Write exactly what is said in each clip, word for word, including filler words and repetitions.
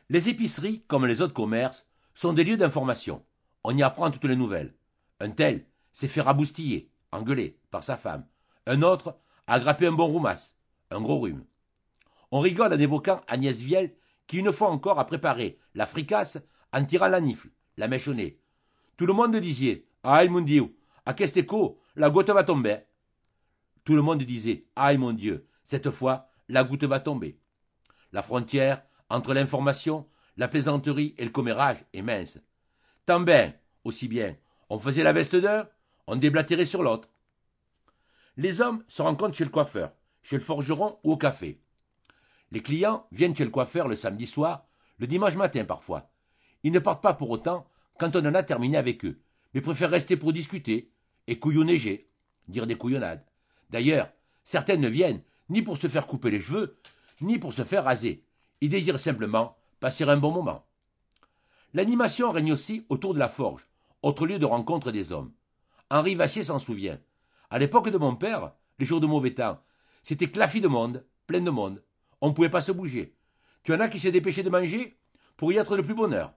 Les épiceries, comme les autres commerces, sont des lieux d'information. On y apprend toutes les nouvelles. Un tel s'est fait raboustiller, engueuler, par sa femme. Un autre a grappé un bon roumasse, un gros rhume. On rigole en évoquant Agnès Viel, qui une fois encore a préparé la fricasse en tirant la nifle, la mèche au nez. Tout le monde disait « Aïe mon Dieu, à qu'est-ce que la goutte va tomber ?» Tout le monde disait « Aïe mon Dieu, cette fois, la goutte va tomber. » La frontière entre l'information, la plaisanterie et le commérage est mince. Tant bien, aussi bien, on faisait la veste d'un, on déblatérait sur l'autre. Les hommes se rencontrent chez le coiffeur, chez le forgeron ou au café. Les clients viennent chez le coiffeur le samedi soir, le dimanche matin parfois. Ils ne partent pas pour autant quand on en a terminé avec eux, mais préfèrent rester pour discuter et couillonneiger, dire des couillonnades. D'ailleurs, certaines ne viennent ni pour se faire couper les cheveux, ni pour se faire raser. Ils désirent simplement passer un bon moment. L'animation règne aussi autour de la forge, autre lieu de rencontre des hommes. Henri Vassier s'en souvient. À l'époque de mon père, les jours de mauvais temps, c'était claffi de monde, plein de monde. On ne pouvait pas se bouger. Tu en as qui se dépêchaient de manger pour y être le plus bonheur.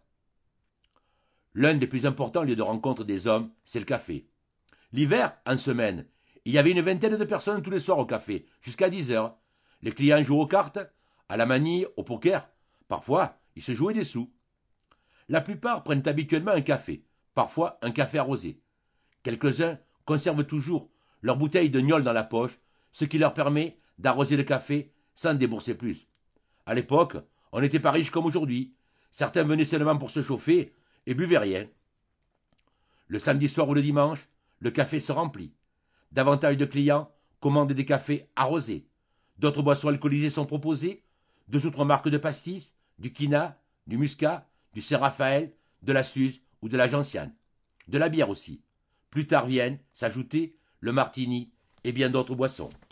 L'un des plus importants lieux de rencontre des hommes, c'est le café. L'hiver, en semaine, il y avait une vingtaine de personnes tous les soirs au café, jusqu'à dix heures. Les clients jouaient aux cartes, à la manille, au poker. Parfois, ils se jouaient des sous. La plupart prennent habituellement un café, parfois un café arrosé. Quelques-uns conservent toujours leur bouteille de gnôle dans la poche, ce qui leur permet d'arroser le café sans débourser plus. À l'époque, on n'était pas riche comme aujourd'hui. Certains venaient seulement pour se chauffer et buvaient rien. Le samedi soir ou le dimanche, le café se remplit. Davantage de clients commandent des cafés arrosés. D'autres boissons alcoolisées sont proposées, deux autres marques de pastis, du quina, du muscat, du Saint-Raphaël, de la Suze ou de la Gentiane. De la bière aussi. Plus tard viennent s'ajouter le martini et bien d'autres boissons.